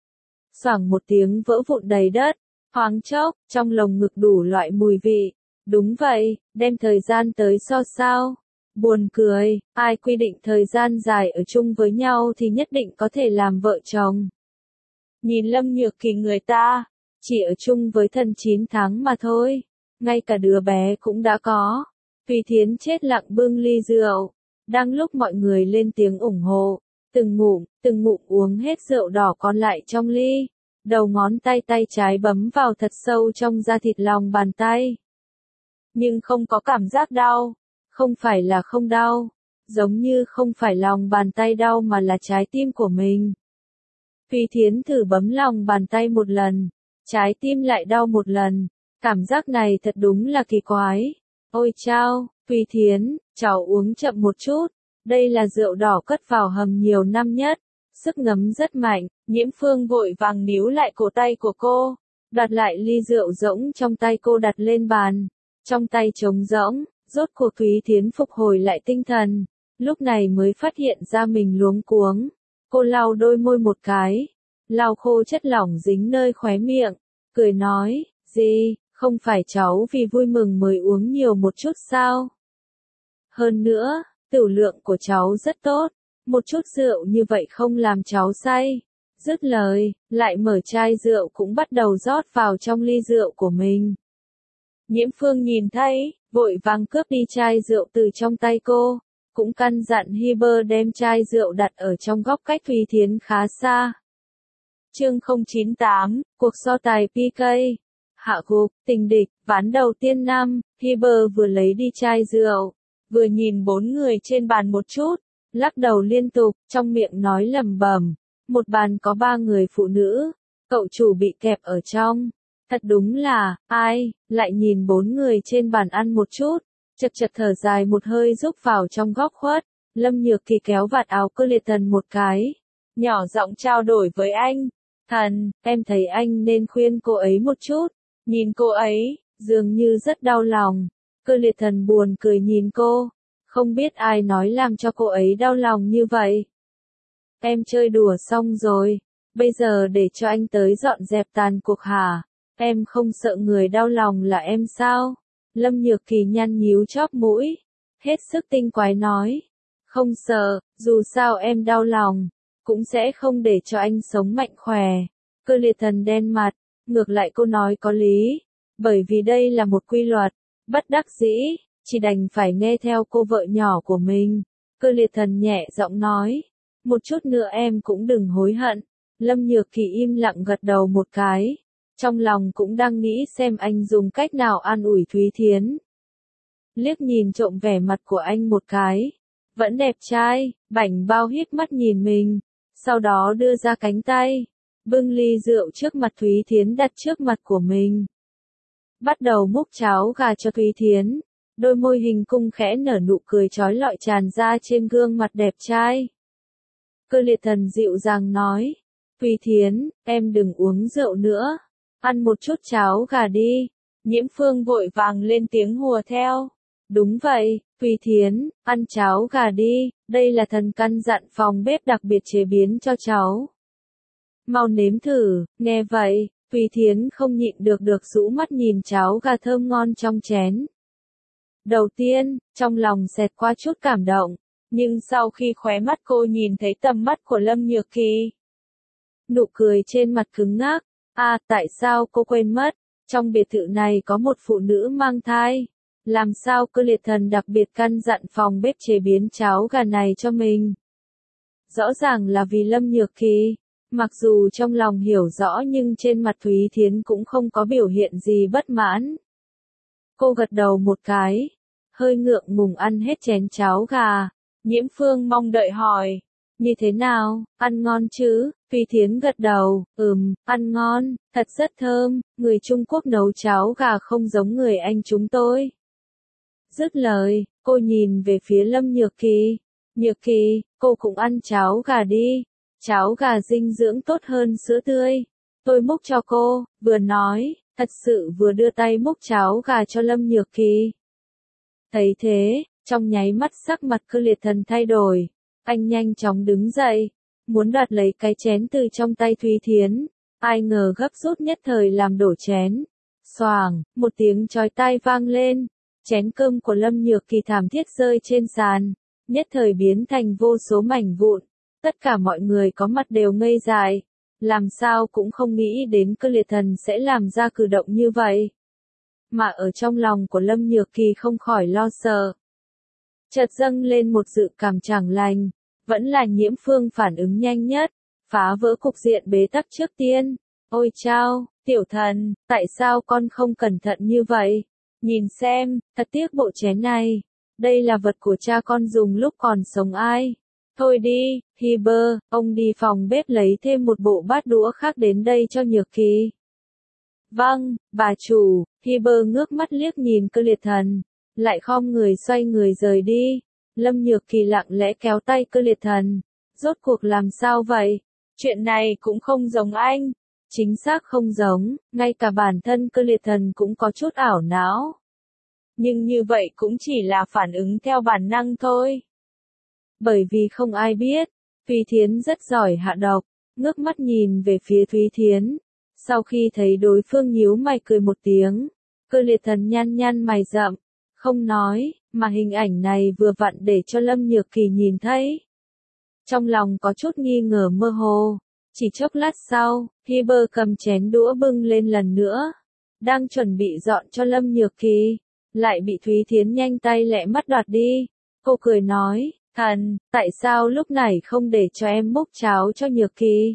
Xoảng một tiếng vỡ vụn đầy đất, thoáng chốc, trong lồng ngực đủ loại mùi vị. Đúng vậy, đem thời gian tới so sao. Buồn cười, ai quy định thời gian dài ở chung với nhau thì nhất định có thể làm vợ chồng. Nhìn Lâm Nhược Kỳ người ta, chỉ ở chung với thân 9 tháng mà thôi, ngay cả đứa bé cũng đã có. Thúy Thiến chết lặng bưng ly rượu, đang lúc mọi người lên tiếng ủng hộ, từng ngụm uống hết rượu đỏ còn lại trong ly, đầu ngón tay trái bấm vào thật sâu trong da thịt lòng bàn tay. Nhưng không có cảm giác đau, không phải là không đau, giống như không phải lòng bàn tay đau mà là trái tim của mình. Thúy Thiến thử bấm lòng bàn tay một lần, trái tim lại đau một lần, cảm giác này thật đúng là kỳ quái. Ôi chao, Thúy Thiến, cháu uống chậm một chút, đây là rượu đỏ cất vào hầm nhiều năm nhất, sức ngấm rất mạnh. Nhiễm Phương vội vàng níu lại cổ tay của cô, đặt lại ly rượu rỗng trong tay cô đặt lên bàn, trong tay trống rỗng, rốt cuộc Thúy Thiến phục hồi lại tinh thần, lúc này mới phát hiện ra mình luống cuống. Cô lau đôi môi một cái, lau khô chất lỏng dính nơi khóe miệng, cười nói, gì, không phải cháu vì vui mừng mới uống nhiều một chút sao? Hơn nữa, tửu lượng của cháu rất tốt, một chút rượu như vậy không làm cháu say. Dứt lời, lại mở chai rượu cũng bắt đầu rót vào trong ly rượu của mình. Nhiễm Phương nhìn thấy, vội vàng cướp đi chai rượu từ trong tay cô, cũng căn dặn Hiber đem chai rượu đặt ở trong góc cách Thúy Thiến khá xa. Chương 098, cuộc so tài PK. Hạ gục, tình địch, ván đầu tiên năm, Hiber vừa lấy đi chai rượu, vừa nhìn 4 người trên bàn một chút, lắc đầu liên tục, trong miệng nói lẩm bẩm, một bàn có 3 người phụ nữ, cậu chủ bị kẹp ở trong. Thật đúng là, ai, lại nhìn 4 người trên bàn ăn một chút, chật thở dài một hơi rúc vào trong góc khuất, Lâm Nhược Kỳ kéo vạt áo Cơ Liệt Thần một cái, nhỏ giọng trao đổi với anh, thần, em thấy anh nên khuyên cô ấy một chút, nhìn cô ấy, dường như rất đau lòng. Cơ Liệt Thần buồn cười nhìn cô, không biết ai nói làm cho cô ấy đau lòng như vậy. Em chơi đùa xong rồi, bây giờ để cho anh tới dọn dẹp tàn cuộc hả? Em không sợ người đau lòng là em sao? Lâm Nhược Kỳ nhăn nhíu chóp mũi, hết sức tinh quái nói. Không sợ, dù sao em đau lòng, cũng sẽ không để cho anh sống mạnh khỏe. Cơ Liệt Thần đen mặt, ngược lại cô nói có lý, bởi vì đây là một quy luật, bất đắc dĩ, chỉ đành phải nghe theo cô vợ nhỏ của mình. Cơ Liệt Thần nhẹ giọng nói, một chút nữa em cũng đừng hối hận. Lâm Nhược Kỳ im lặng gật đầu một cái, trong lòng cũng đang nghĩ xem anh dùng cách nào an ủi Thúy Thiến. Liếc nhìn trộm vẻ mặt của anh một cái, vẫn đẹp trai, bảnh bao híp mắt nhìn mình, sau đó đưa ra cánh tay, bưng ly rượu trước mặt Thúy Thiến đặt trước mặt của mình. Bắt đầu múc cháo gà cho Thúy Thiến, đôi môi hình cung khẽ nở nụ cười trói lọi tràn ra trên gương mặt đẹp trai. Cơ Liệt Thần dịu dàng nói, Thúy Thiến, em đừng uống rượu nữa, ăn một chút cháo gà đi. Nhiễm Phương vội vàng lên tiếng hùa theo. Đúng vậy, Thúy Thiến, ăn cháo gà đi, đây là thần căn dặn phòng bếp đặc biệt chế biến cho cháu. Mau nếm thử. Nghe vậy, Thúy Thiến không nhịn được rũ mắt nhìn cháo gà thơm ngon trong chén. Đầu tiên, trong lòng xẹt qua chút cảm động, nhưng sau khi khóe mắt cô nhìn thấy tầm mắt của Lâm Nhược Kỳ, nụ cười trên mặt cứng ngắc. Tại sao cô quên mất, trong biệt thự này có một phụ nữ mang thai, làm sao Cơ Liệt Thần đặc biệt căn dặn phòng bếp chế biến cháo gà này cho mình. Rõ ràng là vì Lâm Nhược Kỳ, mặc dù trong lòng hiểu rõ nhưng trên mặt Thúy Thiến cũng không có biểu hiện gì bất mãn. Cô gật đầu một cái, hơi ngượng ngùng ăn hết chén cháo gà. Nhiễm Phương mong đợi hỏi, như thế nào, ăn ngon chứ? Thúy Thiến gật đầu, ăn ngon, thật rất thơm, người Trung Quốc nấu cháo gà không giống người Anh chúng tôi. Dứt lời, cô nhìn về phía Lâm Nhược Kỳ. Nhược Kỳ, cô cũng ăn cháo gà đi, cháo gà dinh dưỡng tốt hơn sữa tươi. Tôi múc cho cô, vừa nói, thật sự vừa đưa tay múc cháo gà cho Lâm Nhược Kỳ. Thấy thế, trong nháy mắt sắc mặt Cơ Liệt Thần thay đổi, anh nhanh chóng đứng dậy, muốn đoạt lấy cái chén từ trong tay Thúy Thiến, ai ngờ gấp rút nhất thời làm đổ chén. Xoàng, một tiếng chói tai vang lên, chén cơm của Lâm Nhược Kỳ thảm thiết rơi trên sàn, nhất thời biến thành vô số mảnh vụn, tất cả mọi người có mặt đều ngây dại. làm sao cũng không nghĩ đến cơ liệt thần sẽ làm ra cử động như vậy. Mà ở trong lòng của Lâm Nhược Kỳ không khỏi lo sợ. Chợt dâng lên một dự cảm chẳng lành, vẫn là Nhiễm Phương phản ứng nhanh nhất, phá vỡ cục diện bế tắc trước tiên. Ôi chao, tiểu thần, tại sao con không cẩn thận như vậy? Nhìn xem, thật tiếc bộ chén này. Đây là vật của cha con dùng lúc còn sống ai. Thôi đi, Hiber, ông đi phòng bếp lấy thêm một bộ bát đũa khác đến đây cho Nhược Kỳ. Vâng, bà chủ. Hiber ngước mắt liếc nhìn cơ liệt thần, lại khom người xoay người rời đi. Lâm Nhược Kỳ lặng lẽ kéo tay cơ liệt thần. Rốt cuộc làm sao vậy? Chuyện này cũng không giống anh. Chính xác không giống, ngay cả bản thân cơ liệt thần cũng có chút ảo não. Nhưng như vậy cũng chỉ là phản ứng theo bản năng thôi. Bởi vì không ai biết, Thúy Thiến rất giỏi hạ độc, ngước mắt nhìn về phía Thúy Thiến. Sau khi thấy đối phương nhíu mày cười một tiếng, cơ liệt thần nhăn nhăn mày rậm, không nói, mà hình ảnh này vừa vặn để cho Lâm Nhược Kỳ nhìn thấy. Trong lòng có chút nghi ngờ mơ hồ, chỉ chốc lát sau, Hiber cầm chén đũa bưng lên lần nữa, đang chuẩn bị dọn cho Lâm Nhược Kỳ, lại bị Thúy Thiến nhanh tay lẹ mắt đoạt đi. Cô cười nói, thần, tại sao lúc này không để cho em múc cháo cho Nhược Kỳ?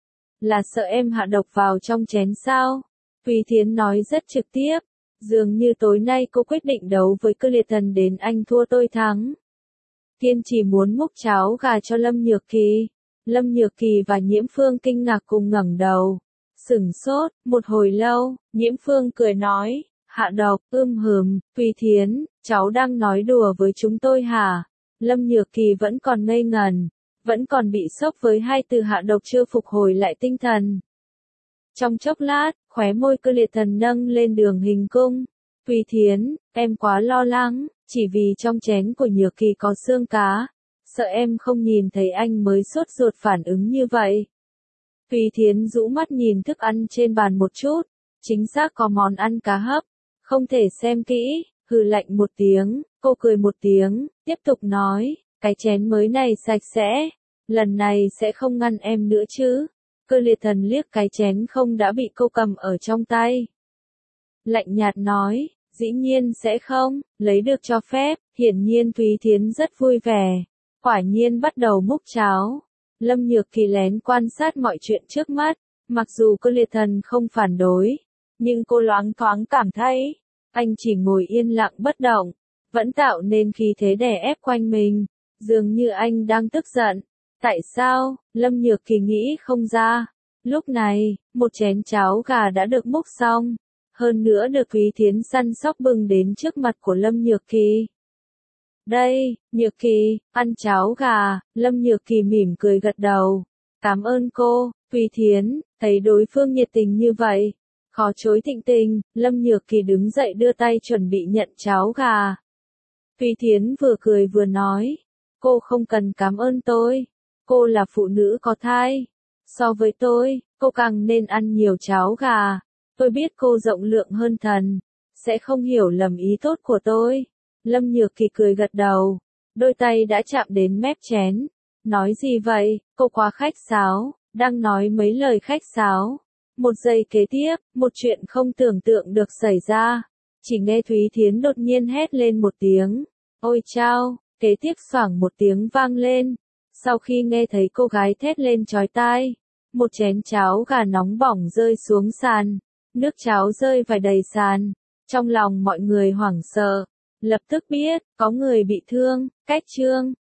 Là sợ em hạ độc vào trong chén sao? Thúy Thiến nói rất trực tiếp, dường như tối nay cô quyết định đấu với cơ liệt thần đến anh thua tôi thắng. Kiên chỉ muốn múc cháo gà cho Lâm Nhược Kỳ. Lâm Nhược Kỳ và Nhiễm Phương kinh ngạc cùng ngẩng đầu, sửng sốt, một hồi lâu, Nhiễm Phương cười nói, hạ độc, Thúy Thiến, cháu đang nói đùa với chúng tôi hả? Lâm Nhược Kỳ vẫn còn ngây ngần, vẫn còn bị sốc với hai từ hạ độc chưa phục hồi lại tinh thần. Trong chốc lát, khóe môi cơ liệt thần nâng lên đường hình cung. Thúy Thiến, em quá lo lắng, chỉ vì trong chén của Nhược Kỳ có xương cá. Sợ em không nhìn thấy anh mới sốt ruột phản ứng như vậy. Thúy Thiến rũ mắt nhìn thức ăn trên bàn một chút, chính xác có món ăn cá hấp, không thể xem kỹ, hừ lạnh một tiếng, cô cười một tiếng, tiếp tục nói, cái chén mới này sạch sẽ, lần này sẽ không ngăn em nữa chứ. Cơ liệt thần liếc cái chén không đã bị cô cầm ở trong tay. Lạnh nhạt nói, dĩ nhiên sẽ không, lấy được cho phép, hiển nhiên Thúy Thiến rất vui vẻ. Quả nhiên bắt đầu múc cháo. Lâm Nhược Kỳ lén quan sát mọi chuyện trước mắt, mặc dù cơ liệt thần không phản đối, nhưng cô loáng thoáng cảm thấy, anh chỉ ngồi yên lặng bất động, vẫn tạo nên khí thế đè ép quanh mình, dường như anh đang tức giận. Tại sao? Lâm Nhược Kỳ nghĩ không ra. Lúc này, một chén cháo gà đã được múc xong, hơn nữa được Thúy Thiến săn sóc bưng đến trước mặt của Lâm Nhược Kỳ. Đây, Nhược Kỳ, ăn cháo gà. Lâm Nhược Kỳ mỉm cười gật đầu. Cảm ơn cô. Thúy Thiến, thấy đối phương nhiệt tình như vậy, khó chối thịnh tình, Lâm Nhược Kỳ đứng dậy đưa tay chuẩn bị nhận cháo gà. Thúy Thiến vừa cười vừa nói, cô không cần cảm ơn tôi, cô là phụ nữ có thai. So với tôi, cô càng nên ăn nhiều cháo gà. Tôi biết cô rộng lượng hơn thần, sẽ không hiểu lầm ý tốt của tôi. Lâm Nhược Kỳ cười gật đầu, đôi tay đã chạm đến mép chén. Nói gì vậy, cô quá khách sáo, đang nói mấy lời khách sáo. Một giây kế tiếp, một chuyện không tưởng tượng được xảy ra. Chỉ nghe Thúy Thiến đột nhiên hét lên một tiếng. Ôi chao, kế tiếp xoảng một tiếng vang lên. Sau khi nghe thấy cô gái thét lên chói tai, một chén cháo gà nóng bỏng rơi xuống sàn. Nước cháo rơi vài đầy sàn. Trong lòng mọi người hoảng sợ. Lập tức biết, có người bị thương, cách chương.